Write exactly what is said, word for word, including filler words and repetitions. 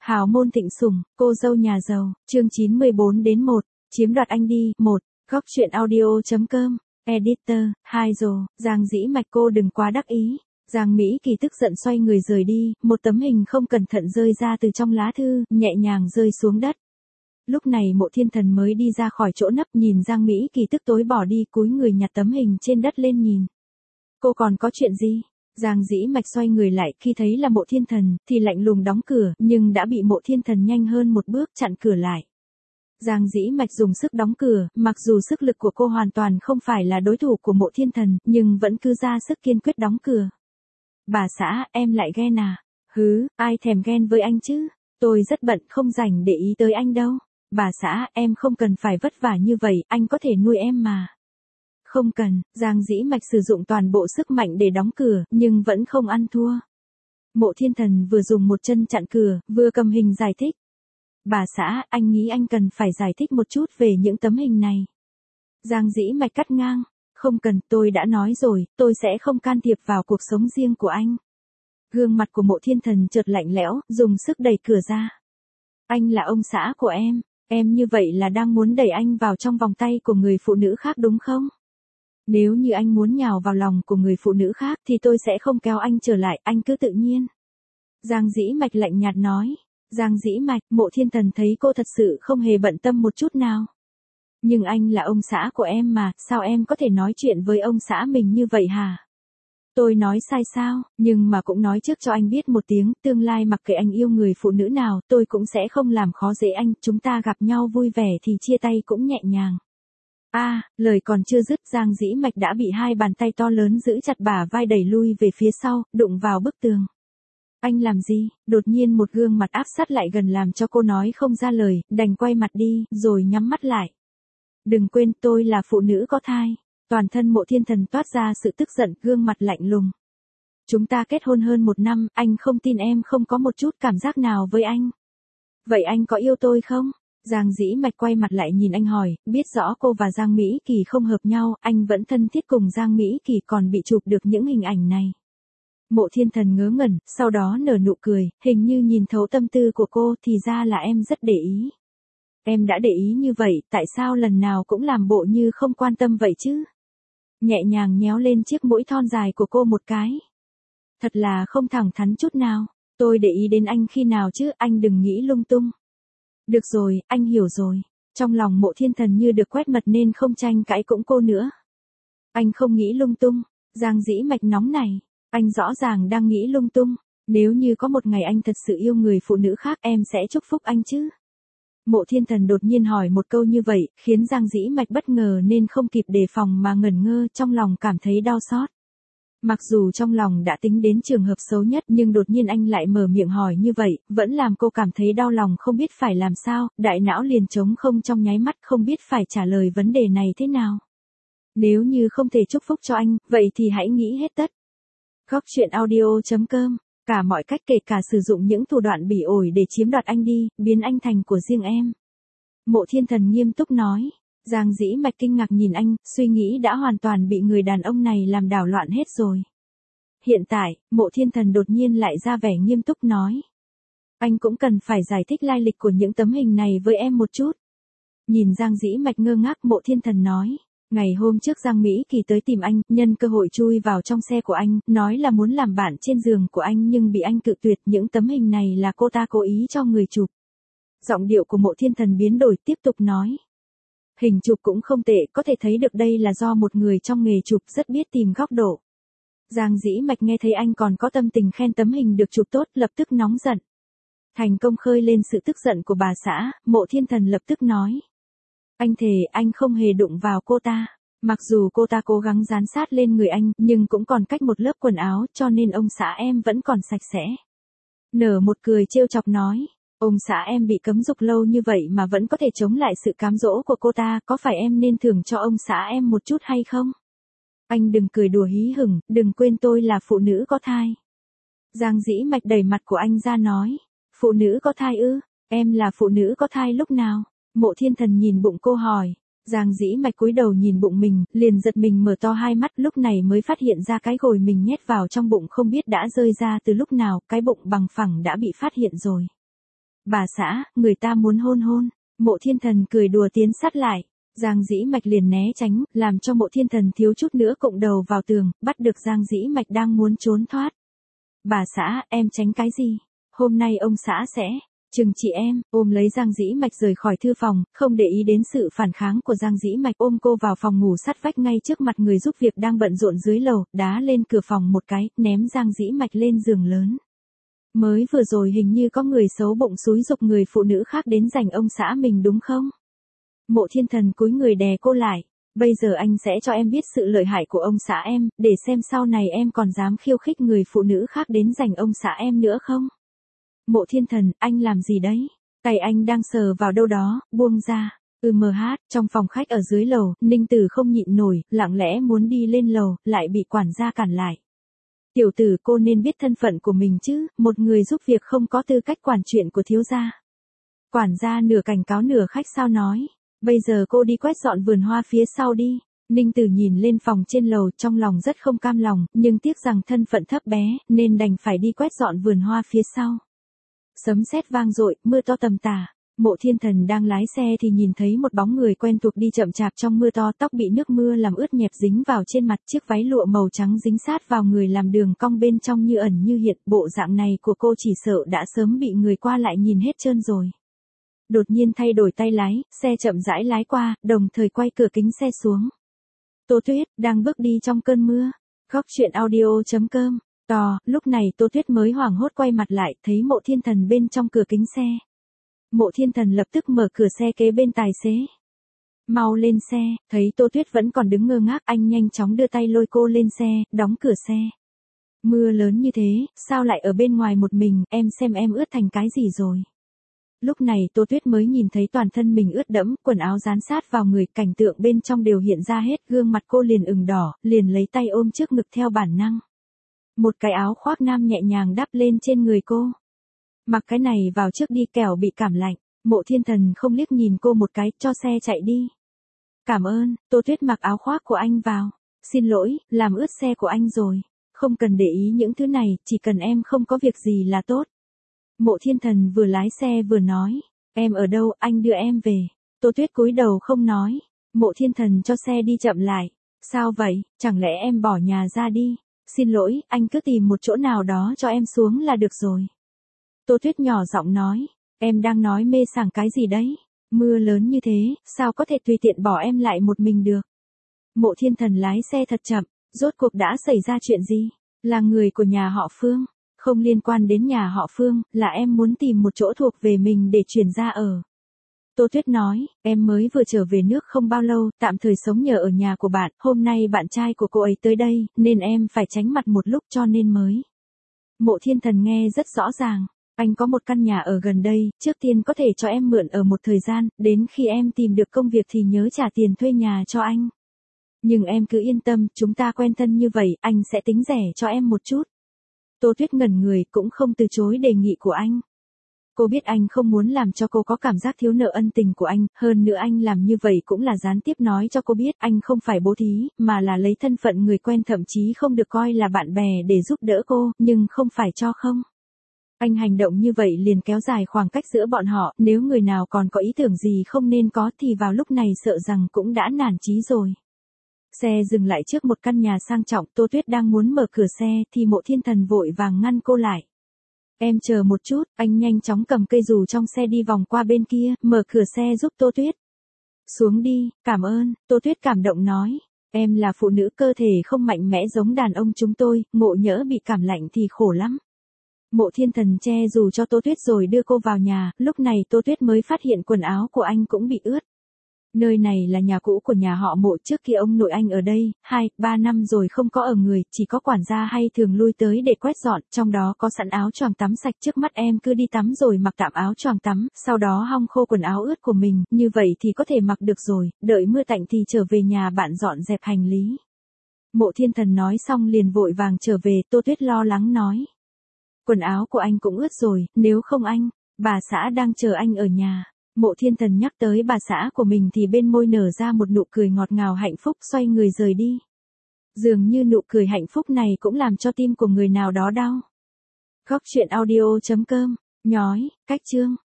Hào môn thịnh sủng, cô dâu nhà giàu, chương chín mươi bốn đến một, chiếm đoạt anh đi, một, góc truyện audio.com, editor, hai rồi, Giang Dĩ Mạch cô đừng quá đắc ý. Giang Mỹ Kỳ tức giận xoay người rời đi, một tấm hình không cẩn thận rơi ra từ trong lá thư, nhẹ nhàng rơi xuống đất. Lúc này Mộ Thiên Thần mới đi ra khỏi chỗ nấp, nhìn Giang Mỹ Kỳ tức tối bỏ đi, cúi người nhặt tấm hình trên đất lên nhìn. Cô còn có chuyện gì? Giang Dĩ Mạch xoay người lại, khi thấy là Mộ Thiên Thần, thì lạnh lùng đóng cửa, nhưng đã bị Mộ Thiên Thần nhanh hơn một bước chặn cửa lại. Giang Dĩ Mạch dùng sức đóng cửa, mặc dù sức lực của cô hoàn toàn không phải là đối thủ của Mộ Thiên Thần, nhưng vẫn cứ ra sức kiên quyết đóng cửa. Bà xã, em lại ghen à? Hứ, ai thèm ghen với anh chứ? Tôi rất bận, không rảnh để ý tới anh đâu. Bà xã, em không cần phải vất vả như vậy, anh có thể nuôi em mà. Không cần, Giang Dĩ Mạch sử dụng toàn bộ sức mạnh để đóng cửa, nhưng vẫn không ăn thua. Mộ Thiên Thần vừa dùng một chân chặn cửa, vừa cầm hình giải thích. Bà xã, anh nghĩ anh cần phải giải thích một chút về những tấm hình này. Giang Dĩ Mạch cắt ngang. Không cần, tôi đã nói rồi, tôi sẽ không can thiệp vào cuộc sống riêng của anh. Gương mặt của Mộ Thiên Thần chợt lạnh lẽo, dùng sức đẩy cửa ra. Anh là ông xã của em, em như vậy là đang muốn đẩy anh vào trong vòng tay của người phụ nữ khác đúng không? Nếu như anh muốn nhào vào lòng của người phụ nữ khác thì tôi sẽ không kéo anh trở lại, anh cứ tự nhiên. Giang Dĩ Mạch lạnh nhạt nói. Giang Dĩ Mạch, Mộ Thiên Thần thấy cô thật sự không hề bận tâm một chút nào. Nhưng anh là ông xã của em mà, sao em có thể nói chuyện với ông xã mình như vậy hả? Tôi nói sai sao, nhưng mà cũng nói trước cho anh biết một tiếng, tương lai mặc kệ anh yêu người phụ nữ nào, tôi cũng sẽ không làm khó dễ anh, chúng ta gặp nhau vui vẻ thì chia tay cũng nhẹ nhàng. A, à, lời còn chưa dứt, Giang Dĩ Mạch đã bị hai bàn tay to lớn giữ chặt bả vai đẩy lui về phía sau, đụng vào bức tường. Anh làm gì? Đột nhiên một gương mặt áp sát lại gần làm cho cô nói không ra lời, đành quay mặt đi, rồi nhắm mắt lại. Đừng quên tôi là phụ nữ có thai. Toàn thân Mộ Thiên Thần toát ra sự tức giận, gương mặt lạnh lùng. Chúng ta kết hôn hơn một năm, anh không tin em không có một chút cảm giác nào với anh. Vậy anh có yêu tôi không? Giang Dĩ Mạch quay mặt lại nhìn anh hỏi, biết rõ cô và Giang Mỹ Kỳ không hợp nhau, anh vẫn thân thiết cùng Giang Mỹ Kỳ còn bị chụp được những hình ảnh này. Mộ Thiên Thần ngớ ngẩn, sau đó nở nụ cười, hình như nhìn thấu tâm tư của cô, thì ra là em rất để ý. Em đã để ý như vậy, tại sao lần nào cũng làm bộ như không quan tâm vậy chứ? Nhẹ nhàng nhéo lên chiếc mũi thon dài của cô một cái. Thật là không thẳng thắn chút nào, tôi để ý đến anh khi nào chứ, anh đừng nghĩ lung tung. Được rồi, anh hiểu rồi. Trong lòng Mộ Thiên Thần như được quét mật nên không tranh cãi cũng cô nữa. Anh không nghĩ lung tung. Giang Dĩ Mạch nóng này. Anh rõ ràng đang nghĩ lung tung. Nếu như có một ngày anh thật sự yêu người phụ nữ khác em sẽ chúc phúc anh chứ? Mộ Thiên Thần đột nhiên hỏi một câu như vậy, khiến Giang Dĩ Mạch bất ngờ nên không kịp đề phòng mà ngẩn ngơ, trong lòng cảm thấy đau xót. Mặc dù trong lòng đã tính đến trường hợp xấu nhất nhưng đột nhiên anh lại mở miệng hỏi như vậy, vẫn làm cô cảm thấy đau lòng không biết phải làm sao, đại não liền trống không trong nháy mắt không biết phải trả lời vấn đề này thế nào. Nếu như không thể chúc phúc cho anh, vậy thì hãy nghĩ hết tất. Góc truyện audio.com, cả mọi cách kể cả sử dụng những thủ đoạn bỉ ổi để chiếm đoạt anh đi, biến anh thành của riêng em. Mộ Thiên Thần nghiêm túc nói. Giang Dĩ Mạch kinh ngạc nhìn anh, suy nghĩ đã hoàn toàn bị người đàn ông này làm đảo loạn hết rồi. Hiện tại, Mộ Thiên Thần đột nhiên lại ra vẻ nghiêm túc nói. Anh cũng cần phải giải thích lai lịch của những tấm hình này với em một chút. Nhìn Giang Dĩ Mạch ngơ ngác, Mộ Thiên Thần nói. Ngày hôm trước Giang Mỹ Kỳ tới tìm anh, nhân cơ hội chui vào trong xe của anh, nói là muốn làm bạn trên giường của anh nhưng bị anh cự tuyệt, những tấm hình này là cô ta cố ý cho người chụp. Giọng điệu của Mộ Thiên Thần biến đổi tiếp tục nói. Hình chụp cũng không tệ, có thể thấy được đây là do một người trong nghề chụp rất biết tìm góc độ. Giang Dĩ Mạch nghe thấy anh còn có tâm tình khen tấm hình được chụp tốt, lập tức nóng giận. Thành công khơi lên sự tức giận của bà xã, Mộ Thiên Thần lập tức nói. Anh thề anh không hề đụng vào cô ta. Mặc dù cô ta cố gắng dán sát lên người anh, nhưng cũng còn cách một lớp quần áo, cho nên ông xã em vẫn còn sạch sẽ. Nở một cười trêu chọc nói. Ông xã em bị cấm dục lâu như vậy mà vẫn có thể chống lại sự cám dỗ của cô ta, có phải em nên thưởng cho ông xã em một chút hay không? Anh đừng cười đùa hí hửng, đừng quên tôi là phụ nữ có thai. Giang Dĩ Mạch đẩy mặt của anh ra nói. Phụ nữ có thai ư? Em là phụ nữ có thai lúc nào? Mộ Thiên Thần nhìn bụng cô hỏi. Giang Dĩ Mạch cúi đầu nhìn bụng mình, liền giật mình mở to hai mắt, lúc này mới phát hiện ra cái gồi mình nhét vào trong bụng không biết đã rơi ra từ lúc nào, cái bụng bằng phẳng đã bị phát hiện rồi. Bà xã, người ta muốn hôn hôn. Mộ Thiên Thần cười đùa tiến sát lại. Giang Dĩ Mạch liền né tránh, làm cho Mộ Thiên Thần thiếu chút nữa cụng đầu vào tường, bắt được Giang Dĩ Mạch đang muốn trốn thoát. Bà xã, em tránh cái gì? Hôm nay ông xã sẽ chừng chị em, ôm lấy Giang Dĩ Mạch rời khỏi thư phòng, không để ý đến sự phản kháng của Giang Dĩ Mạch, ôm cô vào phòng ngủ sát vách ngay trước mặt người giúp việc đang bận rộn dưới lầu, đá lên cửa phòng một cái, ném Giang Dĩ Mạch lên giường lớn. Mới vừa rồi hình như có người xấu bụng xúi giục người phụ nữ khác đến giành ông xã mình đúng không? Mộ Thiên Thần cúi người đè cô lại. Bây giờ anh sẽ cho em biết sự lợi hại của ông xã em, để xem sau này em còn dám khiêu khích người phụ nữ khác đến giành ông xã em nữa không? Mộ Thiên Thần, anh làm gì đấy? Tay anh đang sờ vào đâu đó, buông ra. Ừ mờ hát, trong phòng khách ở dưới lầu, Ninh Tử không nhịn nổi, lặng lẽ muốn đi lên lầu, lại bị quản gia cản lại. Tiểu tử, cô nên biết thân phận của mình chứ, một người giúp việc không có tư cách quản chuyện của thiếu gia. Quản gia nửa cảnh cáo nửa khách sao nói. Bây giờ cô đi quét dọn vườn hoa phía sau đi. Ninh Tử nhìn lên phòng trên lầu, trong lòng rất không cam lòng, nhưng tiếc rằng thân phận thấp bé, nên đành phải đi quét dọn vườn hoa phía sau. Sấm sét vang dội, mưa to tầm tả. Mộ Thiên Thần đang lái xe thì nhìn thấy một bóng người quen thuộc đi chậm chạp trong mưa to, tóc bị nước mưa làm ướt nhẹp dính vào trên mặt, chiếc váy lụa màu trắng dính sát vào người làm đường cong bên trong như ẩn như hiện, bộ dạng này của cô chỉ sợ đã sớm bị người qua lại nhìn hết trơn rồi. Đột nhiên thay đổi tay lái, xe chậm rãi lái qua, đồng thời quay cửa kính xe xuống. Tô Tuyết, đang bước đi trong cơn mưa. Góc truyện audio chấm com. To, lúc này Tô Tuyết mới hoảng hốt quay mặt lại, thấy Mộ Thiên Thần bên trong cửa kính xe. Mộ Thiên Thần lập tức mở cửa xe kế bên tài xế. Mau lên xe, thấy Tô Tuyết vẫn còn đứng ngơ ngác, anh nhanh chóng đưa tay lôi cô lên xe, đóng cửa xe. Mưa lớn như thế, sao lại ở bên ngoài một mình, em xem em ướt thành cái gì rồi. Lúc này Tô Tuyết mới nhìn thấy toàn thân mình ướt đẫm, quần áo dán sát vào người, cảnh tượng bên trong đều hiện ra hết, gương mặt cô liền ửng đỏ, liền lấy tay ôm trước ngực theo bản năng. Một cái áo khoác nam nhẹ nhàng đắp lên trên người cô. Mặc cái này vào trước đi kẻo bị cảm lạnh. Mộ Thiên Thần không liếc nhìn cô một cái, cho xe chạy đi. Cảm ơn. Tô Tuyết mặc áo khoác của anh vào. Xin lỗi, làm ướt xe của anh rồi. Không cần để ý những thứ này, chỉ cần em không có việc gì là tốt. Mộ Thiên Thần vừa lái xe vừa nói. Em ở đâu, anh đưa em về. Tô Tuyết cúi đầu không nói. Mộ Thiên Thần cho xe đi chậm lại. Sao vậy, chẳng lẽ em bỏ nhà ra đi? Xin lỗi, anh cứ tìm một chỗ nào đó cho em xuống là được rồi. Tô Tuyết nhỏ giọng nói. Em đang nói mê sảng cái gì đấy? Mưa lớn như thế, sao có thể tùy tiện bỏ em lại một mình được? Mộ Thiên Thần lái xe thật chậm. Rốt cuộc đã xảy ra chuyện gì? Là người của nhà họ Phương. Không liên quan đến nhà họ Phương, là em muốn tìm một chỗ thuộc về mình để chuyển ra ở. Tô Tuyết nói, em mới vừa trở về nước không bao lâu, tạm thời sống nhờ ở nhà của bạn, hôm nay bạn trai của cô ấy tới đây, nên em phải tránh mặt một lúc cho nên mới. Mộ Thiên Thần nghe rất rõ ràng, anh có một căn nhà ở gần đây, trước tiên có thể cho em mượn ở một thời gian, đến khi em tìm được công việc thì nhớ trả tiền thuê nhà cho anh. Nhưng em cứ yên tâm, chúng ta quen thân như vậy, anh sẽ tính rẻ cho em một chút. Tô Tuyết ngẩn người, cũng không từ chối đề nghị của anh. Cô biết anh không muốn làm cho cô có cảm giác thiếu nợ ân tình của anh, hơn nữa anh làm như vậy cũng là gián tiếp nói cho cô biết anh không phải bố thí, mà là lấy thân phận người quen, thậm chí không được coi là bạn bè để giúp đỡ cô, nhưng không phải cho không. Anh hành động như vậy liền kéo dài khoảng cách giữa bọn họ, nếu người nào còn có ý tưởng gì không nên có thì vào lúc này sợ rằng cũng đã nản chí rồi. Xe dừng lại trước một căn nhà sang trọng, Tô Tuyết đang muốn mở cửa xe thì Mộ Thiên Thần vội vàng ngăn cô lại. Em chờ một chút, anh nhanh chóng cầm cây dù trong xe đi vòng qua bên kia, mở cửa xe giúp Tô Tuyết. Xuống đi, cảm ơn, Tô Tuyết cảm động nói. Em là phụ nữ cơ thể không mạnh mẽ giống đàn ông chúng tôi, ngộ nhỡ bị cảm lạnh thì khổ lắm. Mộ Thiên Thần che dù cho Tô Tuyết rồi đưa cô vào nhà, lúc này Tô Tuyết mới phát hiện quần áo của anh cũng bị ướt. Nơi này là nhà cũ của nhà họ Mộ, trước kia ông nội anh ở đây, hai, ba năm rồi không có ở người, chỉ có quản gia hay thường lui tới để quét dọn, trong đó có sẵn áo choàng tắm sạch, trước mắt em cứ đi tắm rồi mặc tạm áo choàng tắm, sau đó hong khô quần áo ướt của mình, như vậy thì có thể mặc được rồi, đợi mưa tạnh thì trở về nhà bạn dọn dẹp hành lý. Mộ Thiên Thần nói xong liền vội vàng trở về, Tô Tuyết lo lắng nói. Quần áo của anh cũng ướt rồi, nếu không anh, bà xã đang chờ anh ở nhà. Mộ Thiên Thần nhắc tới bà xã của mình thì bên môi nở ra một nụ cười ngọt ngào hạnh phúc, xoay người rời đi. Dường như nụ cười hạnh phúc này cũng làm cho tim của người nào đó đau. Góc truyện audio chấm com, nhói, cách chương.